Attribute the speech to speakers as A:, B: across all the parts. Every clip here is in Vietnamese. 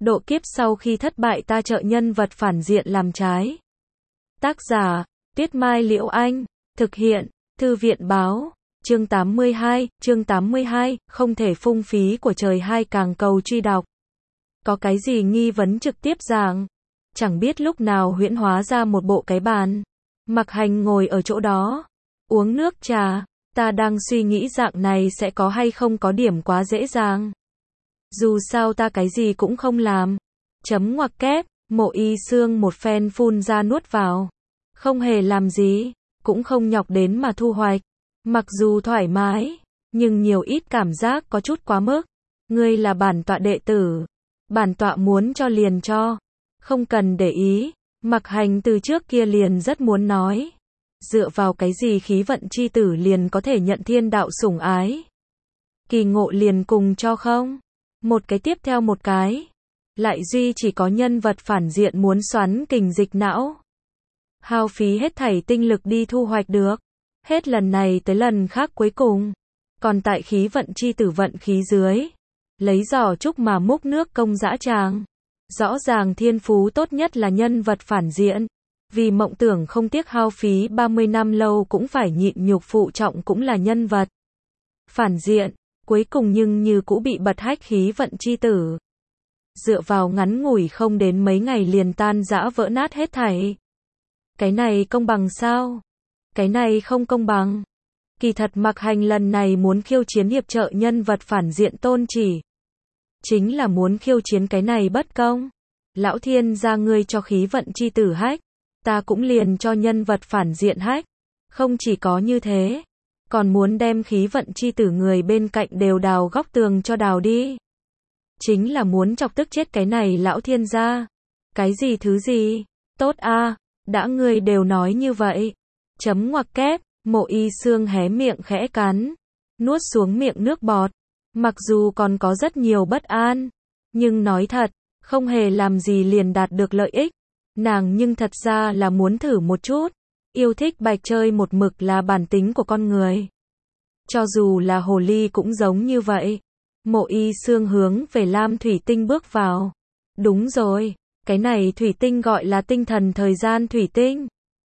A: Độ kiếp sau khi thất bại ta trợ nhân vật phản diện làm trái. Tác giả, Tuyết Mai Liễu Anh. Thực hiện, Thư viện Báo. Chương 82, không thể phung phí của trời hai càng cầu truy đọc. Có cái gì nghi vấn trực tiếp giảng. Chẳng biết lúc nào huyễn hóa ra một bộ cái bàn. Mặc Hành ngồi ở chỗ đó, uống nước trà. Ta đang suy nghĩ dạng này sẽ có hay không có điểm quá dễ dàng. Dù sao ta cái gì cũng không làm. Chấm ngoặc kép, Mộ Y Xương một phen phun ra nuốt vào. Không hề làm gì, cũng không nhọc đến mà thu hoạch. Mặc dù thoải mái, nhưng nhiều ít cảm giác có chút quá mức. Ngươi là bản tọa đệ tử. Bản tọa muốn cho liền cho. Không cần để ý. Mặc Hành từ trước kia liền rất muốn nói. Dựa vào cái gì khí vận chi tử liền có thể nhận thiên đạo sủng ái. Kỳ ngộ liền cùng cho không? Một cái tiếp theo một cái. Lại duy chỉ có nhân vật phản diện muốn xoắn kình dịch não. Hao phí hết thảy tinh lực đi thu hoạch được. Hết lần này tới lần khác cuối cùng. Còn tại khí vận chi tử vận khí dưới. Lấy giỏ trúc mà múc nước công dã tràng. Rõ ràng thiên phú tốt nhất là nhân vật phản diện. Vì mộng tưởng không tiếc hao phí 30 năm lâu cũng phải nhịn nhục phụ trọng cũng là nhân vật phản diện. Cuối cùng nhưng như cũ bị bật hách khí vận chi tử. Dựa vào ngắn ngủi không đến mấy ngày liền tan rã vỡ nát hết thảy. Cái này công bằng sao? Cái này không công bằng. Kỳ thật Mặc Hành lần này muốn khiêu chiến hiệp trợ nhân vật phản diện tôn chỉ. Chính là muốn khiêu chiến cái này bất công. Lão thiên gia ngươi cho khí vận chi tử hách. Ta cũng liền cho nhân vật phản diện hách. Không chỉ có như thế. Còn muốn đem khí vận chi tử người bên cạnh đều đào góc tường cho đào đi. Chính là muốn chọc tức chết cái này lão thiên gia. Cái gì thứ gì? Tốt a, đã ngươi đều nói như vậy. Chấm ngoặc kép, Mộ Y Xương hé miệng khẽ cắn. Nuốt xuống miệng nước bọt. Mặc dù còn có rất nhiều bất an. Nhưng nói thật, không hề làm gì liền đạt được lợi ích. Nàng nhưng thật ra là muốn thử một chút. Yêu thích bạch chơi một mực là bản tính của con người. Cho dù là hồ ly cũng giống như vậy. Mộ Y Xương hướng về lam thủy tinh bước vào. Đúng rồi, cái này thủy tinh gọi là tinh thần thời gian thủy tinh.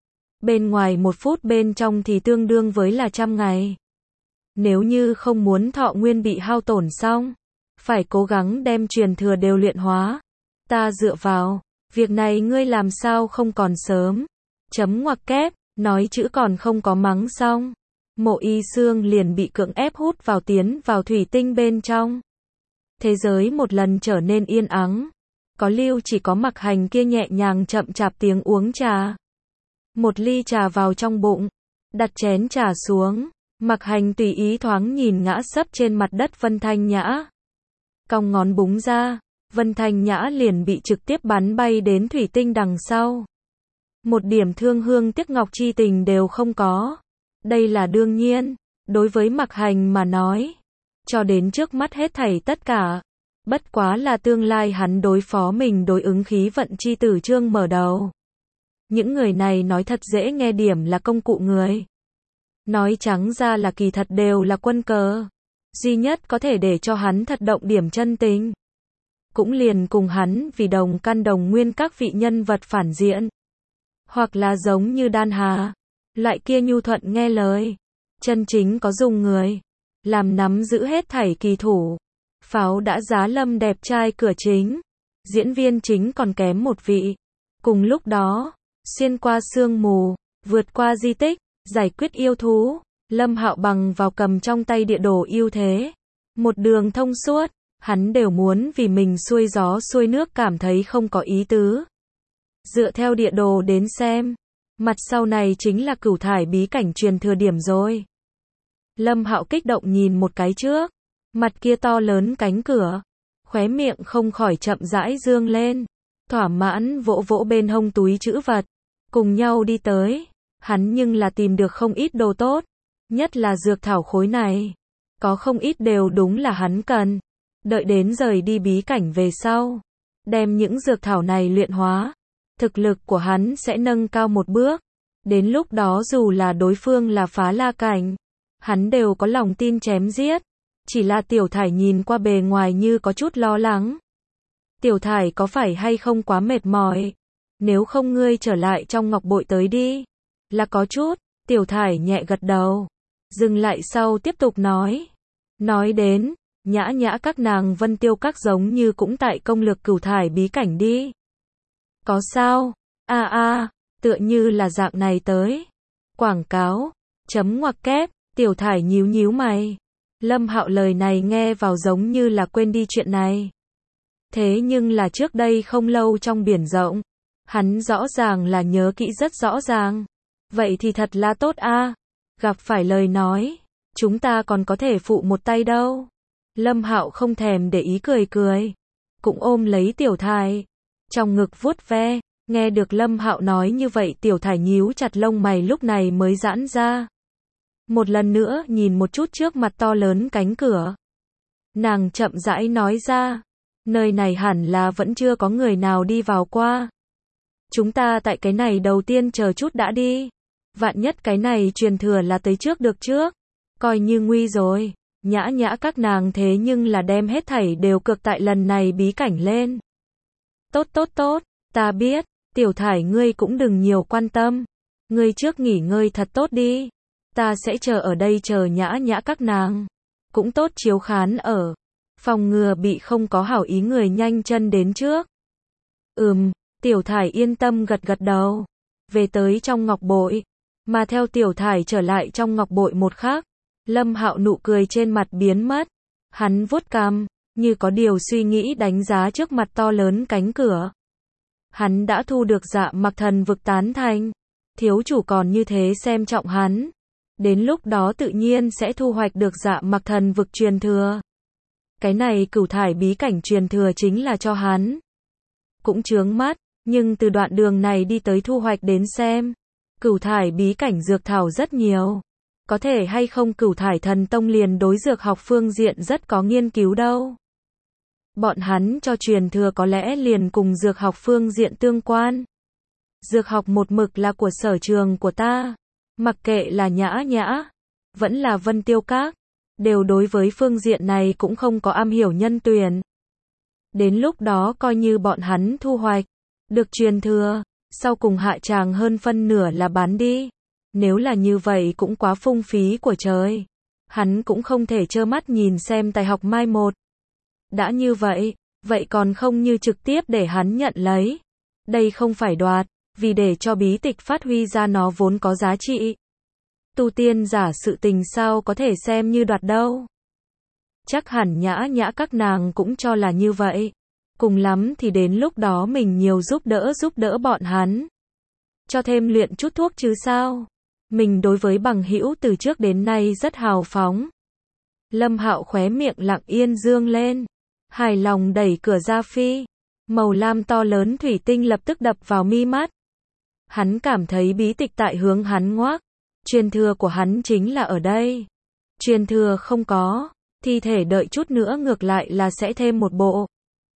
A: Bên ngoài 1 phút bên trong thì tương đương với là 100 ngày. Nếu như không muốn thọ nguyên bị hao tổn xong, phải cố gắng đem truyền thừa đều luyện hóa. Ta dựa vào, việc này ngươi làm sao không còn sớm. Chấm ngoặc kép, nói chữ còn không có mắng xong. Mộ Y Xương liền bị cưỡng ép hút vào tiến vào thủy tinh bên trong. Thế giới một lần trở nên yên ắng. Có lưu chỉ có Mặc Hành kia nhẹ nhàng chậm chạp tiếng uống trà. Một ly trà vào trong bụng. Đặt chén trà xuống. Mặc Hành tùy ý thoáng nhìn ngã sấp trên mặt đất Vân Thanh Nhã. Cong ngón búng ra. Vân Thanh Nhã liền bị trực tiếp bắn bay đến thủy tinh đằng sau. Một điểm thương hương tiếc ngọc chi tình đều không có. Đây là đương nhiên. Đối với Mặc Hành mà nói. Cho đến trước mắt hết thảy tất cả. Bất quá là tương lai hắn đối phó mình đối ứng khí vận chi tử chương mở đầu. Những người này nói thật dễ nghe điểm là công cụ người. Nói trắng ra là kỳ thật đều là quân cờ. Duy nhất có thể để cho hắn thật động điểm chân tình. Cũng liền cùng hắn vì đồng căn đồng nguyên các vị nhân vật phản diện. Hoặc là giống như Đan Hà. Loại kia nhu thuận nghe lời. Chân chính có dùng người. Làm nắm giữ hết thảy kỳ thủ. Pháo đã giá lâm đẹp trai cửa chính. Diễn viên chính còn kém một vị. Cùng lúc đó, xuyên qua sương mù, vượt qua di tích, giải quyết yêu thú. Lâm Hạo bằng vào cầm trong tay địa đồ ưu thế. Một đường thông suốt. Hắn đều muốn vì mình xuôi gió xuôi nước cảm thấy không có ý tứ. Dựa theo địa đồ đến xem. Mặt sau này chính là cửu thải bí cảnh truyền thừa điểm rồi. Lâm Hạo kích động nhìn một cái trước. Mặt kia to lớn cánh cửa. Khóe miệng không khỏi chậm rãi dương lên. Thỏa mãn vỗ vỗ bên hông túi trữ vật. Cùng nhau đi tới. Hắn nhưng là tìm được không ít đồ tốt. Nhất là dược thảo khối này. Có không ít đều đúng là hắn cần. Đợi đến rời đi bí cảnh về sau. Đem những dược thảo này luyện hóa. Thực lực của hắn sẽ nâng cao một bước. Đến lúc đó dù là đối phương là phá la cảnh. Hắn đều có lòng tin chém giết. Chỉ là Tiểu Thải nhìn qua bề ngoài như có chút lo lắng. Tiểu Thải có phải hay không quá mệt mỏi? Nếu không ngươi trở lại trong ngọc bội tới đi. Là có chút, Tiểu Thải nhẹ gật đầu. Dừng lại sau tiếp tục nói. Nói đến, nhã nhã các nàng Vân Tiêu các giống như cũng tại công lược Cửu Thải bí cảnh đi. Có sao? Tựa như là dạng này tới. Quảng cáo, chấm ngoặc kép, Tiểu Thải nhíu nhíu mày. Lâm Hạo lời này nghe vào giống như là quên đi chuyện này. Thế nhưng là trước đây không lâu trong biển rộng, hắn rõ ràng là nhớ kỹ rất rõ ràng. Vậy thì thật là tốt a. Gặp phải lời nói, chúng ta còn có thể phụ một tay đâu. Lâm Hạo không thèm để ý cười cười, cũng ôm lấy Tiểu Thải, trong ngực vuốt ve. Nghe được Lâm Hạo nói như vậy, Tiểu Thải nhíu chặt lông mày lúc này mới giãn ra. Một lần nữa nhìn một chút trước mặt to lớn cánh cửa. Nàng chậm rãi nói ra, nơi này hẳn là vẫn chưa có người nào đi vào qua. Chúng ta tại cái này đầu tiên chờ chút đã đi. Vạn nhất cái này truyền thừa là tới trước được trước. Coi như nguy rồi. Nhã nhã các nàng thế nhưng là đem hết thảy đều cược tại lần này bí cảnh lên. Tốt, ta biết. Tiểu Thải ngươi cũng đừng nhiều quan tâm. Ngươi trước nghỉ ngơi thật tốt đi. Ta sẽ chờ ở đây chờ nhã nhã các nàng. Cũng tốt chiếu khán ở. Phòng ngừa bị không có hảo ý người nhanh chân đến trước. Tiểu Thải yên tâm gật gật đầu. Về tới trong ngọc bội. Mà theo Tiểu Thải trở lại trong ngọc bội một khắc, Lâm Hạo nụ cười trên mặt biến mất. Hắn vuốt cằm, như có điều suy nghĩ đánh giá trước mặt to lớn cánh cửa. Hắn đã thu được Dạ Mặc Thần Vực tán thành. Thiếu chủ còn như thế xem trọng hắn. Đến lúc đó tự nhiên sẽ thu hoạch được Dạ Mặc Thần Vực truyền thừa. Cái này Cửu Thải bí cảnh truyền thừa chính là cho hắn. Cũng chướng mắt, nhưng từ đoạn đường này đi tới thu hoạch đến xem. Cửu Thải bí cảnh dược thảo rất nhiều. Có thể hay không Cửu Thải Thần Tông liền đối dược học phương diện rất có nghiên cứu đâu. Bọn hắn cho truyền thừa có lẽ liền cùng dược học phương diện tương quan. Dược học một mực là của sở trường của ta. Mặc kệ là nhã nhã, vẫn là Vân Tiêu Các, đều đối với phương diện này cũng không có am hiểu nhân tuyển. Đến lúc đó coi như bọn hắn thu hoạch được truyền thừa, sau cùng hạ tràng hơn phân nửa là bán đi. Nếu là như vậy cũng quá phung phí của trời. Hắn cũng không thể trơ mắt nhìn xem tài học mai một. Đã như vậy, vậy còn không như trực tiếp để hắn nhận lấy. Đây không phải đoạt, vì để cho bí tịch phát huy ra nó vốn có giá trị. Tu tiên giả sự tình sao có thể xem như đoạt đâu. Chắc hẳn nhã nhã các nàng cũng cho là như vậy. Cùng lắm thì đến lúc đó mình nhiều giúp đỡ bọn hắn. Cho thêm luyện chút thuốc chứ sao. Mình đối với bằng hữu từ trước đến nay rất hào phóng. Lâm Hạo khóe miệng lặng yên dương lên. Hài lòng đẩy cửa ra phi. Màu lam to lớn thủy tinh lập tức đập vào mi mắt. Hắn cảm thấy bí tịch tại hướng hắn ngoác. Truyền thừa của hắn chính là ở đây. Truyền thừa không có, thi thể đợi chút nữa ngược lại là sẽ thêm một bộ.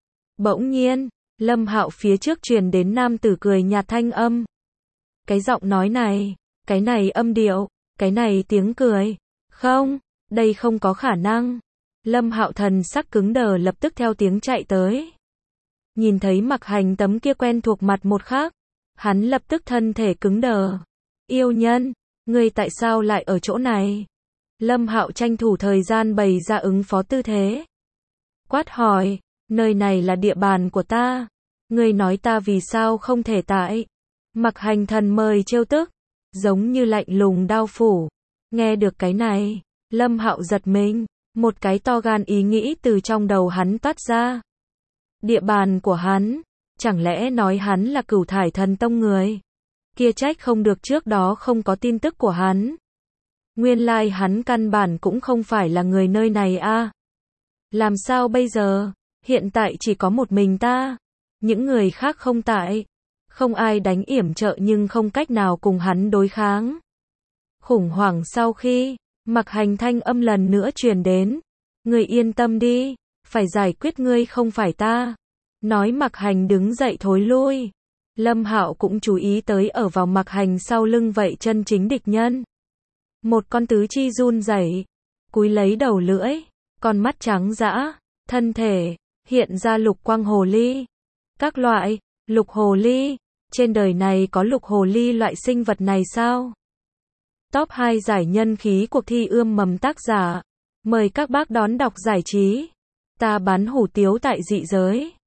A: Bỗng nhiên, Lâm Hạo phía trước truyền đến nam tử cười nhạt thanh âm. Cái giọng nói này, cái này âm điệu, cái này tiếng cười. Không, đây không có khả năng. Lâm Hạo thần sắc cứng đờ lập tức theo tiếng chạy tới. Nhìn thấy Mặc Hành tấm kia quen thuộc mặt một khắc, hắn lập tức thân thể cứng đờ. Yêu nhân, ngươi tại sao lại ở chỗ này? Lâm Hạo tranh thủ thời gian bày ra ứng phó tư thế. Quát hỏi, nơi này là địa bàn của ta. Ngươi nói ta vì sao không thể tại? Mặc Hành thần mời trêu tức, giống như lạnh lùng đao phủ. Nghe được cái này, Lâm Hạo giật mình, một cái to gan ý nghĩ từ trong đầu hắn toát ra. Địa bàn của hắn, chẳng lẽ nói hắn là Cửu Thải Thần Tông người? Kia trách không được trước đó không có tin tức của hắn. Nguyên lai hắn căn bản cũng không phải là người nơi này a. Làm sao bây giờ? Hiện tại chỉ có một mình ta. Những người khác không tại. Không ai đánh yểm trợ nhưng không cách nào cùng hắn đối kháng. Khủng hoảng sau khi, Mặc Hành thanh âm lần nữa truyền đến. Ngươi yên tâm đi, phải giải quyết ngươi không phải ta. Nói Mặc Hành đứng dậy thối lui. Lâm Hạo cũng chú ý tới ở vào Mặc Hành sau lưng vậy chân chính địch nhân. Một con tứ chi run rẩy, cúi lấy đầu lưỡi, con mắt trắng dã, thân thể Hiện ra lục quang hồ ly. Các loại, lục hồ ly. Trên đời này có lục hồ ly loại sinh vật này sao? Top 2 giải nhân khí cuộc thi ươm mầm tác giả. Mời các bác đón đọc giải trí. Ta bán hủ tiếu tại dị giới.